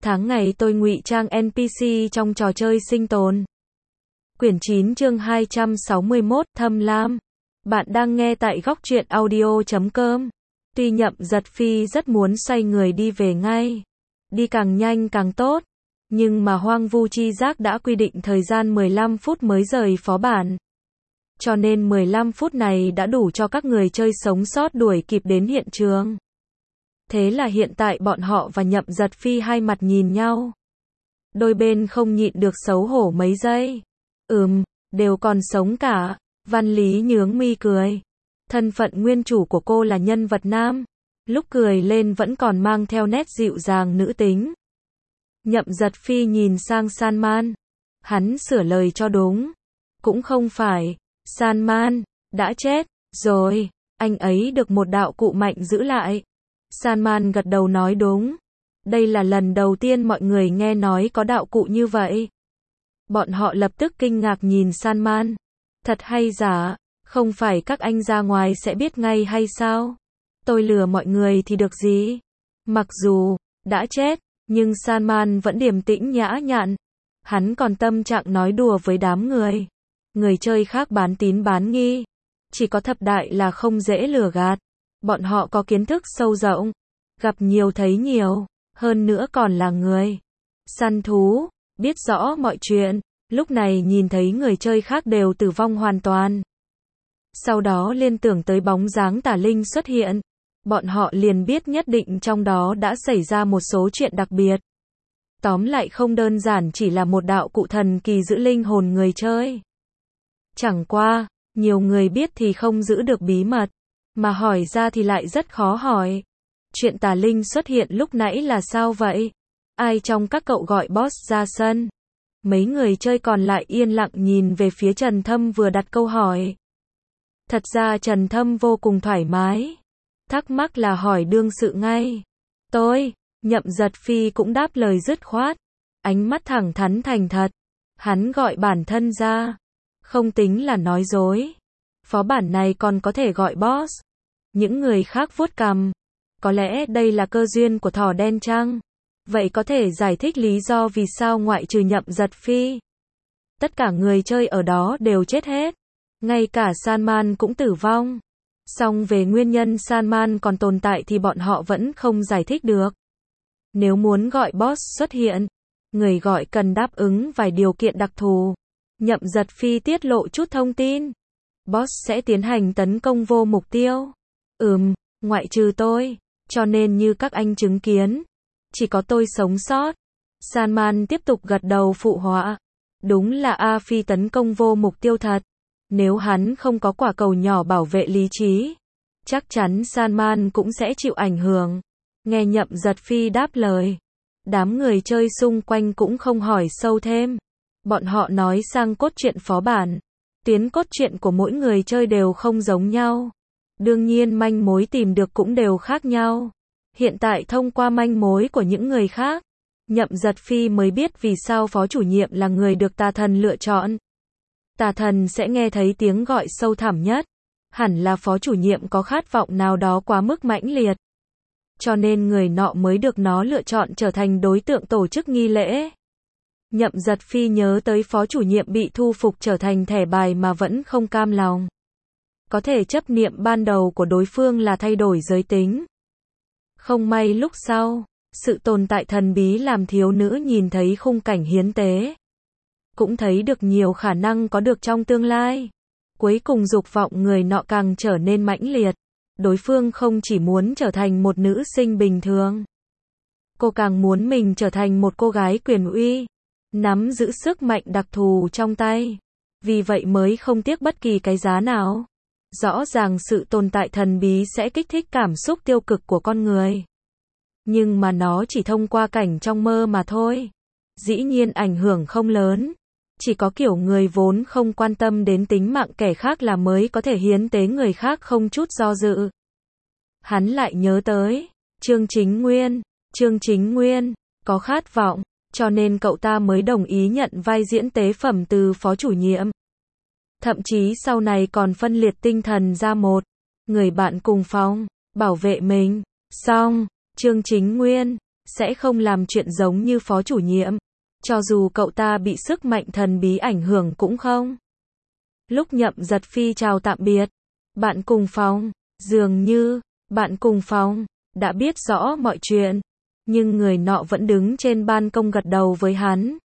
Tháng ngày tôi ngụy trang NPC trong trò chơi sinh tồn. Quyển 9 chương 261, Thâm Lam. Bạn đang nghe tại góc truyện audio.com. Tuy Nhậm Giật Phi rất muốn xoay người đi về ngay, đi càng nhanh càng tốt, nhưng mà Hoang Vu Chi Giác đã quy định thời gian 15 phút mới rời phó bản. Cho nên 15 phút này đã đủ cho các người chơi sống sót đuổi kịp đến hiện trường. Thế là hiện tại bọn họ và Nhậm Giật Phi hai mặt nhìn nhau. Đôi bên không nhịn được xấu hổ mấy giây. Đều còn sống cả. Văn Lý nhướng mi cười. Thân phận nguyên chủ của cô là nhân vật nam. Lúc cười lên vẫn còn mang theo nét dịu dàng nữ tính. Nhậm Giật Phi nhìn sang San-man. Hắn sửa lời cho đúng. Cũng không phải. San-man đã chết rồi. Anh ấy được một đạo cụ mạnh giữ lại. San-man gật đầu nói đúng. Đây là lần đầu tiên mọi người nghe nói có đạo cụ như vậy. Bọn họ lập tức kinh ngạc nhìn San-man. Thật hay giả, không phải các anh ra ngoài sẽ biết ngay hay sao? Tôi lừa mọi người thì được gì? Mặc dù đã chết, nhưng San-man vẫn điềm tĩnh nhã nhặn. Hắn còn tâm trạng nói đùa với đám người. Người chơi khác bán tín bán nghi. Chỉ có thập đại là không dễ lừa gạt. Bọn họ có kiến thức sâu rộng, gặp nhiều thấy nhiều, hơn nữa còn là người săn thú, biết rõ mọi chuyện, lúc này nhìn thấy người chơi khác đều tử vong hoàn toàn. Sau đó liên tưởng tới bóng dáng Tả Linh xuất hiện, bọn họ liền biết nhất định trong đó đã xảy ra một số chuyện đặc biệt. Tóm lại không đơn giản chỉ là một đạo cụ thần kỳ giữ linh hồn người chơi. Chẳng qua, nhiều người biết thì không giữ được bí mật. Mà hỏi ra thì lại rất khó hỏi. Chuyện Tà Linh xuất hiện lúc nãy là sao vậy? Ai trong các cậu gọi boss ra sân? Mấy người chơi còn lại yên lặng nhìn về phía Trần Thâm vừa đặt câu hỏi. Thật ra Trần Thâm vô cùng thoải mái. Thắc mắc là hỏi đương sự ngay. Tôi, Nhậm Giật Phi cũng đáp lời dứt khoát. Ánh mắt thẳng thắn thành thật. Hắn gọi bản thân ra. Không tính là nói dối. Phó bản này còn có thể gọi boss. Những người khác vuốt cằm. Có lẽ đây là cơ duyên của thỏ đen chăng? Vậy có thể giải thích lý do vì sao ngoại trừ Nhậm Giật Phi, tất cả người chơi ở đó đều chết hết. Ngay cả San-man cũng tử vong. Song về nguyên nhân San-man còn tồn tại thì bọn họ vẫn không giải thích được. Nếu muốn gọi boss xuất hiện, người gọi cần đáp ứng vài điều kiện đặc thù. Nhậm Giật Phi tiết lộ chút thông tin. Boss sẽ tiến hành tấn công vô mục tiêu. Ngoại trừ tôi. Cho nên như các anh chứng kiến, chỉ có tôi sống sót. San-man tiếp tục gật đầu phụ họa. Đúng là A Phi tấn công vô mục tiêu thật. Nếu hắn không có quả cầu nhỏ bảo vệ lý trí, chắc chắn San-man cũng sẽ chịu ảnh hưởng. Nghe Nhậm Giật Phi đáp lời, đám người chơi xung quanh cũng không hỏi sâu thêm. Bọn họ nói sang cốt truyện phó bản. Tuyến cốt truyện của mỗi người chơi đều không giống nhau. Đương nhiên manh mối tìm được cũng đều khác nhau. Hiện tại thông qua manh mối của những người khác, Nhậm Giật Phi mới biết vì sao phó chủ nhiệm là người được tà thần lựa chọn. Tà thần sẽ nghe thấy tiếng gọi sâu thẳm nhất. Hẳn là phó chủ nhiệm có khát vọng nào đó quá mức mãnh liệt. Cho nên người nọ mới được nó lựa chọn trở thành đối tượng tổ chức nghi lễ. Nhậm Giật Phi nhớ tới phó chủ nhiệm bị thu phục trở thành thẻ bài mà vẫn không cam lòng. Có thể chấp niệm ban đầu của đối phương là thay đổi giới tính. Không may lúc sau, sự tồn tại thần bí làm thiếu nữ nhìn thấy khung cảnh hiến tế. Cũng thấy được nhiều khả năng có được trong tương lai. Cuối cùng dục vọng người nọ càng trở nên mãnh liệt. Đối phương không chỉ muốn trở thành một nữ sinh bình thường. Cô càng muốn mình trở thành một cô gái quyền uy. Nắm giữ sức mạnh đặc thù trong tay. Vì vậy mới không tiếc bất kỳ cái giá nào. Rõ ràng sự tồn tại thần bí sẽ kích thích cảm xúc tiêu cực của con người. Nhưng mà nó chỉ thông qua cảnh trong mơ mà thôi. Dĩ nhiên ảnh hưởng không lớn. Chỉ có kiểu người vốn không quan tâm đến tính mạng kẻ khác là mới có thể hiến tế người khác không chút do dự. Hắn lại nhớ tới Trương Chính Nguyên có khát vọng, cho nên cậu ta mới đồng ý nhận vai diễn tế phẩm từ phó chủ nhiệm. Thậm chí sau này còn phân liệt tinh thần ra một người bạn cùng phòng, bảo vệ mình. Xong, Trương Chính Nguyên sẽ không làm chuyện giống như phó chủ nhiệm. Cho dù cậu ta bị sức mạnh thần bí ảnh hưởng cũng không. Lúc Nhậm Giật Phi chào tạm biệt, bạn cùng phòng, dường như, bạn cùng phòng, đã biết rõ mọi chuyện. Nhưng người nọ vẫn đứng trên ban công gật đầu với hắn.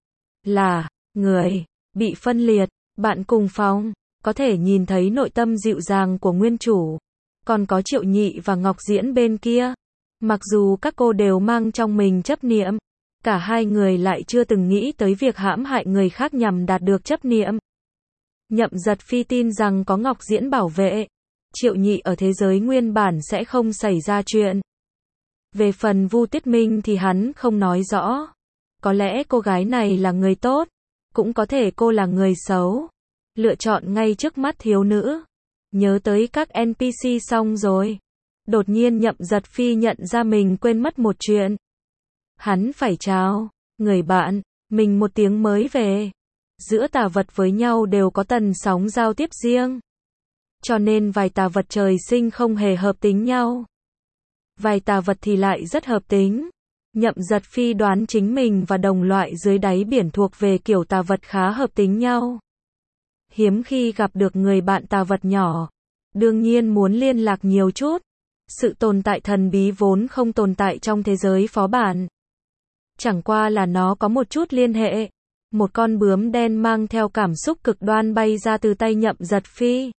Là, người, bị phân liệt, bạn cùng phòng, có thể nhìn thấy nội tâm dịu dàng của nguyên chủ. Còn có Triệu Nhị và Ngọc Diễn bên kia. Mặc dù các cô đều mang trong mình chấp niệm, cả hai người lại chưa từng nghĩ tới việc hãm hại người khác nhằm đạt được chấp niệm. Nhậm Giật Phi tin rằng có Ngọc Diễn bảo vệ, Triệu Nhị ở thế giới nguyên bản sẽ không xảy ra chuyện. Về phần Vu Tuyết Minh thì hắn không nói rõ. Có lẽ cô gái này là người tốt, cũng có thể cô là người xấu. Lựa chọn ngay trước mắt thiếu nữ. Nhớ tới các NPC xong rồi. Đột nhiên Nhậm Giật Phi nhận ra mình quên mất một chuyện. Hắn phải chào người bạn mình một tiếng mới về. Giữa tà vật với nhau đều có tần sóng giao tiếp riêng. Cho nên vài tà vật trời sinh không hề hợp tính nhau. Vài tà vật thì lại rất hợp tính. Nhậm Giật Phi đoán chính mình và đồng loại dưới đáy biển thuộc về kiểu tà vật khá hợp tính nhau. Hiếm khi gặp được người bạn tà vật nhỏ. Đương nhiên muốn liên lạc nhiều chút. Sự tồn tại thần bí vốn không tồn tại trong thế giới phó bản. Chẳng qua là nó có một chút liên hệ. Một con bướm đen mang theo cảm xúc cực đoan bay ra từ tay Nhậm Giật Phi.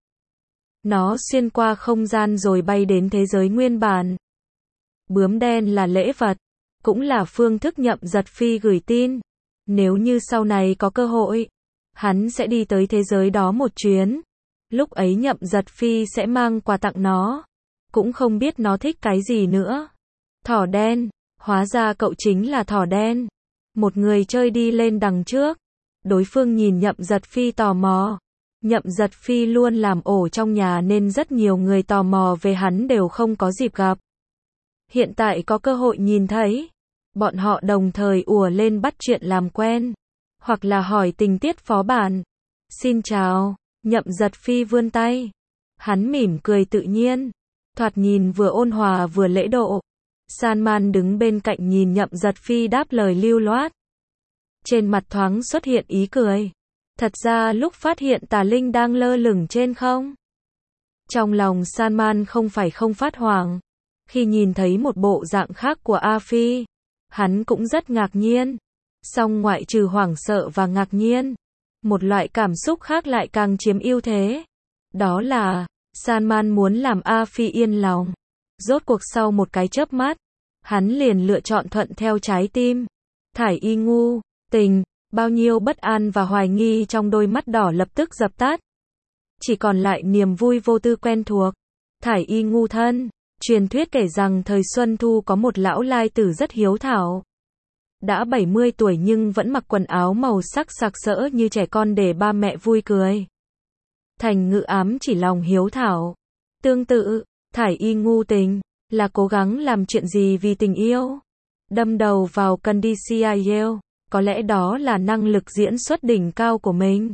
Nó xuyên qua không gian rồi bay đến thế giới nguyên bản. Bướm đen là lễ vật, cũng là phương thức Nhậm Giật Phi gửi tin. Nếu như sau này có cơ hội, hắn sẽ đi tới thế giới đó một chuyến. Lúc ấy Nhậm Giật Phi sẽ mang quà tặng nó. Cũng không biết nó thích cái gì nữa. Thỏ đen, hóa ra cậu chính là thỏ đen. Một người chơi đi lên đằng trước. Đối phương nhìn Nhậm Giật Phi tò mò. Nhậm Giật Phi luôn làm ổ trong nhà nên rất nhiều người tò mò về hắn đều không có dịp gặp. Hiện tại có cơ hội nhìn thấy. Bọn họ đồng thời ùa lên bắt chuyện làm quen. Hoặc là hỏi tình tiết phó bản. Xin chào. Nhậm Giật Phi vươn tay. Hắn mỉm cười tự nhiên. Thoạt nhìn vừa ôn hòa vừa lễ độ. Salman đứng bên cạnh nhìn Nhậm Giật Phi đáp lời lưu loát. Trên mặt thoáng xuất hiện ý cười. Thật ra lúc phát hiện tà linh đang lơ lửng trên không. Trong lòng Salman không phải không phát hoảng. Khi nhìn thấy một bộ dạng khác của A Phi, hắn cũng rất ngạc nhiên. Song ngoại trừ hoảng sợ và ngạc nhiên, một loại cảm xúc khác lại càng chiếm ưu thế. Đó là, Salman muốn làm A Phi yên lòng. Rốt cuộc sau một cái chớp mắt, hắn liền lựa chọn thuận theo trái tim. Thải Y ngu, tình, bao nhiêu bất an và hoài nghi trong đôi mắt đỏ lập tức dập tắt. Chỉ còn lại niềm vui vô tư quen thuộc. Thải Y ngu thân, truyền thuyết kể rằng thời Xuân Thu có một lão lai tử rất hiếu thảo. Đã 70 tuổi nhưng vẫn mặc quần áo màu sắc sặc sỡ như trẻ con để ba mẹ vui cười. Thành ngữ ám chỉ lòng hiếu thảo. Tương tự, Thải Y ngu tình, là cố gắng làm chuyện gì vì tình yêu. Đâm đầu vào Condicio, có lẽ đó là năng lực diễn xuất đỉnh cao của mình.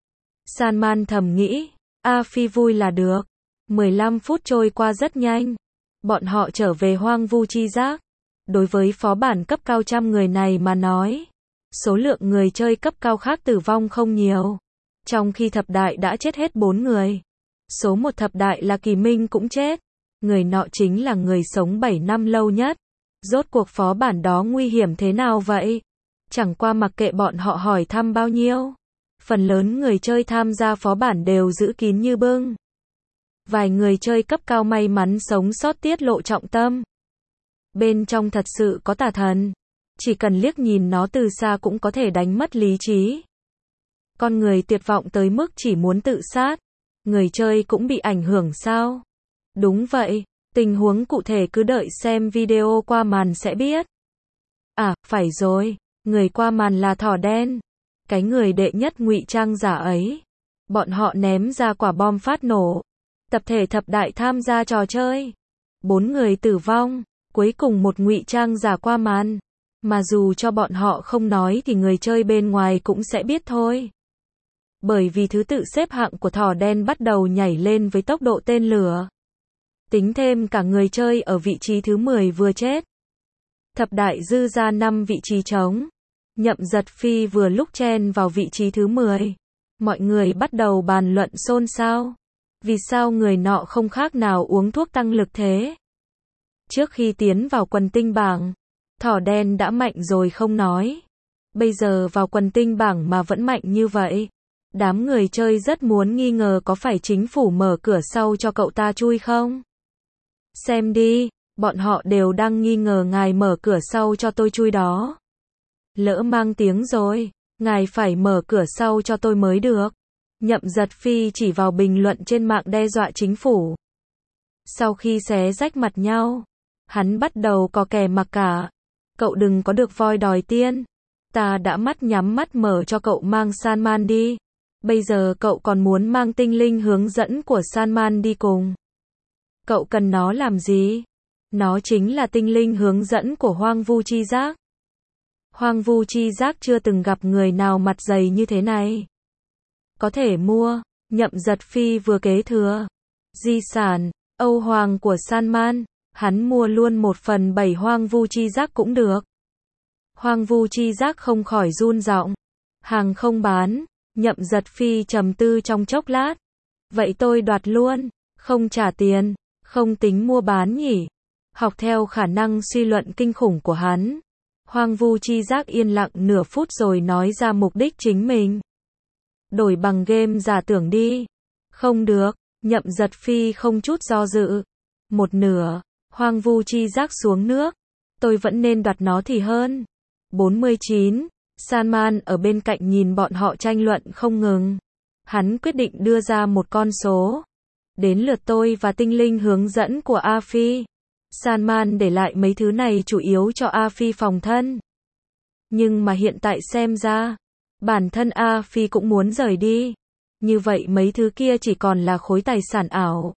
Salman thầm nghĩ, A Phi vui là được. 15 phút trôi qua rất nhanh. Bọn họ trở về hoang vu chi giác. Đối với phó bản cấp cao 100 người này mà nói, số lượng người chơi cấp cao khác tử vong không nhiều. Trong khi thập đại đã chết hết 4 người. Số một thập đại là Kỳ Minh cũng chết. Người nọ chính là người sống 7 năm lâu nhất. Rốt cuộc phó bản đó nguy hiểm thế nào vậy? Chẳng qua mặc kệ bọn họ hỏi thăm bao nhiêu. Phần lớn người chơi tham gia phó bản đều giữ kín như bưng. Vài người chơi cấp cao may mắn sống sót tiết lộ trọng tâm. Bên trong thật sự có tà thần. Chỉ cần liếc nhìn nó từ xa cũng có thể đánh mất lý trí. Con người tuyệt vọng tới mức chỉ muốn tự sát. Người chơi cũng bị ảnh hưởng sao? Đúng vậy, tình huống cụ thể cứ đợi xem video qua màn sẽ biết. À, phải rồi, người qua màn là thỏ đen. Cái người đệ nhất ngụy trang giả ấy. Bọn họ ném ra quả bom phát nổ. Tập thể thập đại tham gia trò chơi. 4 người tử vong, cuối cùng một ngụy trang giả qua màn. Mà dù cho bọn họ không nói thì người chơi bên ngoài cũng sẽ biết thôi. Bởi vì thứ tự xếp hạng của thỏ đen bắt đầu nhảy lên với tốc độ tên lửa. Tính thêm cả người chơi ở vị trí thứ 10 vừa chết. Thập đại dư ra 5 vị trí trống. Nhậm Giật Phi vừa lúc chen vào vị trí thứ 10. Mọi người bắt đầu bàn luận xôn xao. Vì sao người nọ không khác nào uống thuốc tăng lực thế? Trước khi tiến vào quần tinh bảng, thỏ đen đã mạnh rồi không nói. Bây giờ vào quần tinh bảng mà vẫn mạnh như vậy. Đám người chơi rất muốn nghi ngờ có phải chính phủ mở cửa sau cho cậu ta chui không? Xem đi, bọn họ đều đang nghi ngờ ngài mở cửa sau cho tôi chui đó. Lỡ mang tiếng rồi, ngài phải mở cửa sau cho tôi mới được. Nhậm Giật Phi chỉ vào bình luận trên mạng đe dọa chính phủ. Sau khi xé rách mặt nhau, hắn bắt đầu có kè mặc cả. Cậu đừng có được voi đòi tiên. Ta đã mắt nhắm mắt mở cho cậu mang Salman đi. Bây giờ cậu còn muốn mang tinh linh hướng dẫn của Salman đi cùng. Cậu cần nó làm gì? Nó chính là tinh linh hướng dẫn của Hoang Vu Chi Giác. Hoang Vu Chi Giác chưa từng gặp người nào mặt dày như thế này. Có thể mua. Nhậm Giật Phi vừa kế thừa di sản Âu Hoàng của Salman, hắn mua luôn 1/7 Hoang Vu Chi Giác cũng được. Hoang Vu Chi Giác không khỏi run giọng. Hàng không bán. Nhậm Giật Phi trầm tư trong chốc lát. Vậy tôi đoạt luôn, không trả tiền, không tính mua bán nhỉ? Học theo khả năng suy luận kinh khủng của hắn. Hoang Vu Chi Giác yên lặng nửa phút rồi nói ra mục đích chính mình. Đổi bằng game giả tưởng đi. Không được, Nhậm Giật Phi không chút do dự. Một nửa, Hoang Vu Chi Giác xuống nước. Tôi vẫn nên đoạt nó thì hơn. 49. Salman ở bên cạnh nhìn bọn họ tranh luận không ngừng. Hắn quyết định đưa ra một con số. Đến lượt tôi và tinh linh hướng dẫn của A Phi. Salman để lại mấy thứ này chủ yếu cho A Phi phòng thân. Nhưng mà hiện tại xem ra, bản thân A Phi cũng muốn rời đi. Như vậy mấy thứ kia chỉ còn là khối tài sản ảo.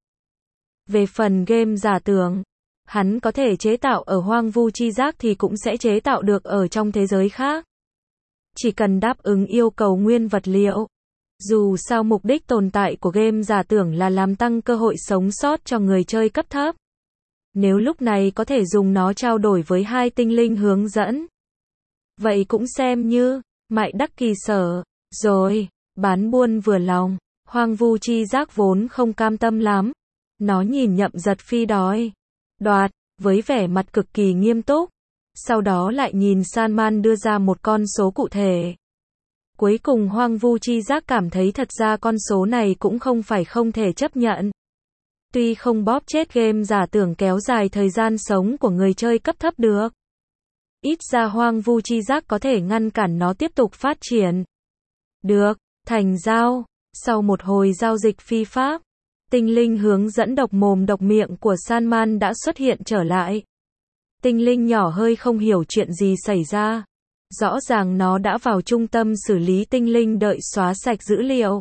Về phần game giả tưởng, hắn có thể chế tạo ở Hoang Vu Chi Giác thì cũng sẽ chế tạo được ở trong thế giới khác. Chỉ cần đáp ứng yêu cầu nguyên vật liệu. Dù sao mục đích tồn tại của game giả tưởng là làm tăng cơ hội sống sót cho người chơi cấp thấp. Nếu lúc này có thể dùng nó trao đổi với 2 tinh linh hướng dẫn, vậy cũng xem như mại đắc kỳ sở. Rồi, bán buôn vừa lòng, Hoang Vu Chi Giác vốn không cam tâm lắm. Nó nhìn Nhậm Giật Phi đoạt, với vẻ mặt cực kỳ nghiêm túc. Sau đó lại nhìn Salman đưa ra một con số cụ thể. Cuối cùng Hoang Vu Chi Giác cảm thấy thật ra con số này cũng không phải không thể chấp nhận. Tuy không bóp chết game giả tưởng kéo dài thời gian sống của người chơi cấp thấp được, ít ra Hoang Vu Chi Giác có thể ngăn cản nó tiếp tục phát triển. Được, thành giao. Sau một hồi giao dịch phi pháp, tinh linh hướng dẫn độc mồm độc miệng của Salman đã xuất hiện trở lại. Tinh linh nhỏ hơi không hiểu chuyện gì xảy ra. Rõ ràng nó đã vào trung tâm xử lý tinh linh đợi xóa sạch dữ liệu.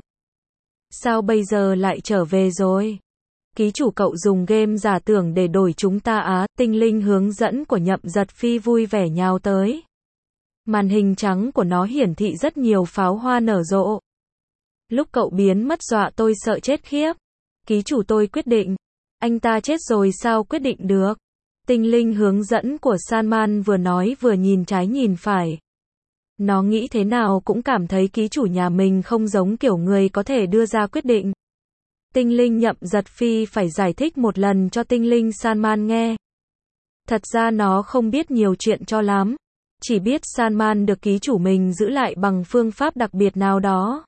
Sao bây giờ lại trở về rồi? Ký chủ cậu dùng game giả tưởng để đổi chúng ta á? Tinh linh hướng dẫn của Nhậm Giật Phi vui vẻ nhào tới. Màn hình trắng của nó hiển thị rất nhiều pháo hoa nở rộ. Lúc cậu biến mất dọa tôi sợ chết khiếp. Ký chủ tôi quyết định. Anh ta chết rồi sao quyết định được? Tinh linh hướng dẫn của Salman vừa nói vừa nhìn trái nhìn phải. Nó nghĩ thế nào cũng cảm thấy ký chủ nhà mình không giống kiểu người có thể đưa ra quyết định. Tinh linh Nhậm Giật Phi phải giải thích một lần cho tinh linh Salman nghe. Thật ra nó không biết nhiều chuyện cho lắm. Chỉ biết Salman được ký chủ mình giữ lại bằng phương pháp đặc biệt nào đó.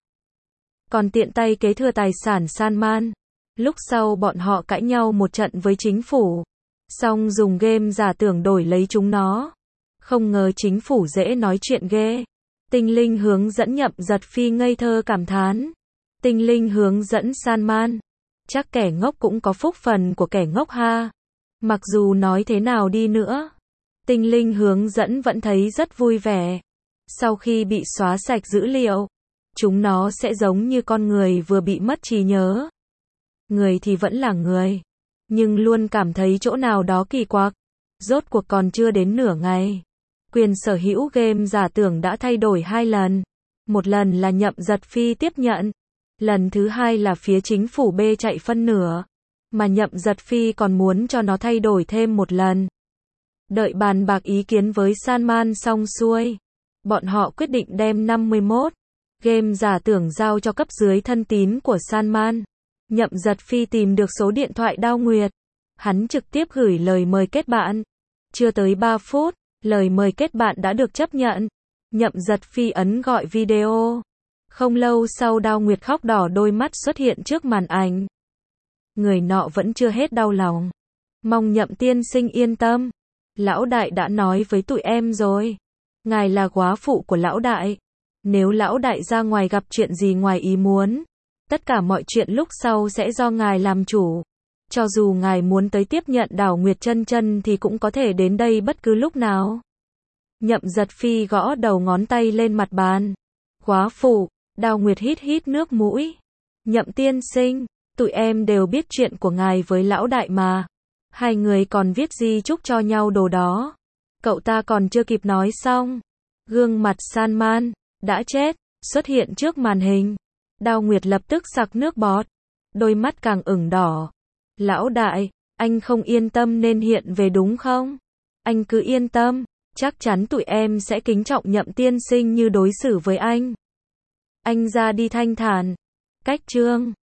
Còn tiện tay kế thừa tài sản Salman. Lúc sau bọn họ cãi nhau một trận với chính phủ. Xong dùng game giả tưởng đổi lấy chúng nó. Không ngờ chính phủ dễ nói chuyện ghê. Tinh linh hướng dẫn Nhậm Giật Phi ngây thơ cảm thán. Tinh linh hướng dẫn Salman. Chắc kẻ ngốc cũng có phúc phần của kẻ ngốc ha. Mặc dù nói thế nào đi nữa, tinh linh hướng dẫn vẫn thấy rất vui vẻ. Sau khi bị xóa sạch dữ liệu, chúng nó sẽ giống như con người vừa bị mất trí nhớ. Người thì vẫn là người, nhưng luôn cảm thấy chỗ nào đó kỳ quặc. Rốt cuộc còn chưa đến nửa ngày, quyền sở hữu game giả tưởng đã thay đổi 2 lần. Một lần là Nhậm Giật Phi tiếp nhận, lần thứ hai là phía chính phủ B chạy phân nửa, mà Nhậm Giật Phi còn muốn cho nó thay đổi thêm một lần. Đợi bàn bạc ý kiến với Salman xong xuôi, bọn họ quyết định đem 51 game giả tưởng giao cho cấp dưới thân tín của Salman. Nhậm Giật Phi tìm được số điện thoại Đao Nguyệt. Hắn trực tiếp gửi lời mời kết bạn. Chưa tới 3 phút, lời mời kết bạn đã được chấp nhận. Nhậm Giật Phi ấn gọi video. Không lâu sau Đao Nguyệt khóc đỏ đôi mắt xuất hiện trước màn ảnh. Người nọ vẫn chưa hết đau lòng. Mong Nhậm tiên sinh yên tâm. Lão đại đã nói với tụi em rồi. Ngài là góa phụ của lão đại. Nếu lão đại ra ngoài gặp chuyện gì ngoài ý muốn, tất cả mọi chuyện lúc sau sẽ do ngài làm chủ. Cho dù ngài muốn tới tiếp nhận Đào Nguyệt chân chân thì cũng có thể đến đây bất cứ lúc nào. Nhậm Giật Phi gõ đầu ngón tay lên mặt bàn. Góa phụ, Đào Nguyệt hít hít nước mũi. Nhậm tiên sinh, tụi em đều biết chuyện của ngài với lão đại mà. Hai người còn viết di chúc cho nhau đồ đó. Cậu ta còn chưa kịp nói xong. Gương mặt Salman đã chết xuất hiện trước màn hình. Đao Nguyệt lập tức sặc nước bọt. Đôi mắt càng ửng đỏ. Lão đại, anh không yên tâm nên hiện về đúng không? Anh cứ yên tâm. Chắc chắn tụi em sẽ kính trọng Nhậm tiên sinh như đối xử với anh. Anh ra đi thanh thản. Cách chương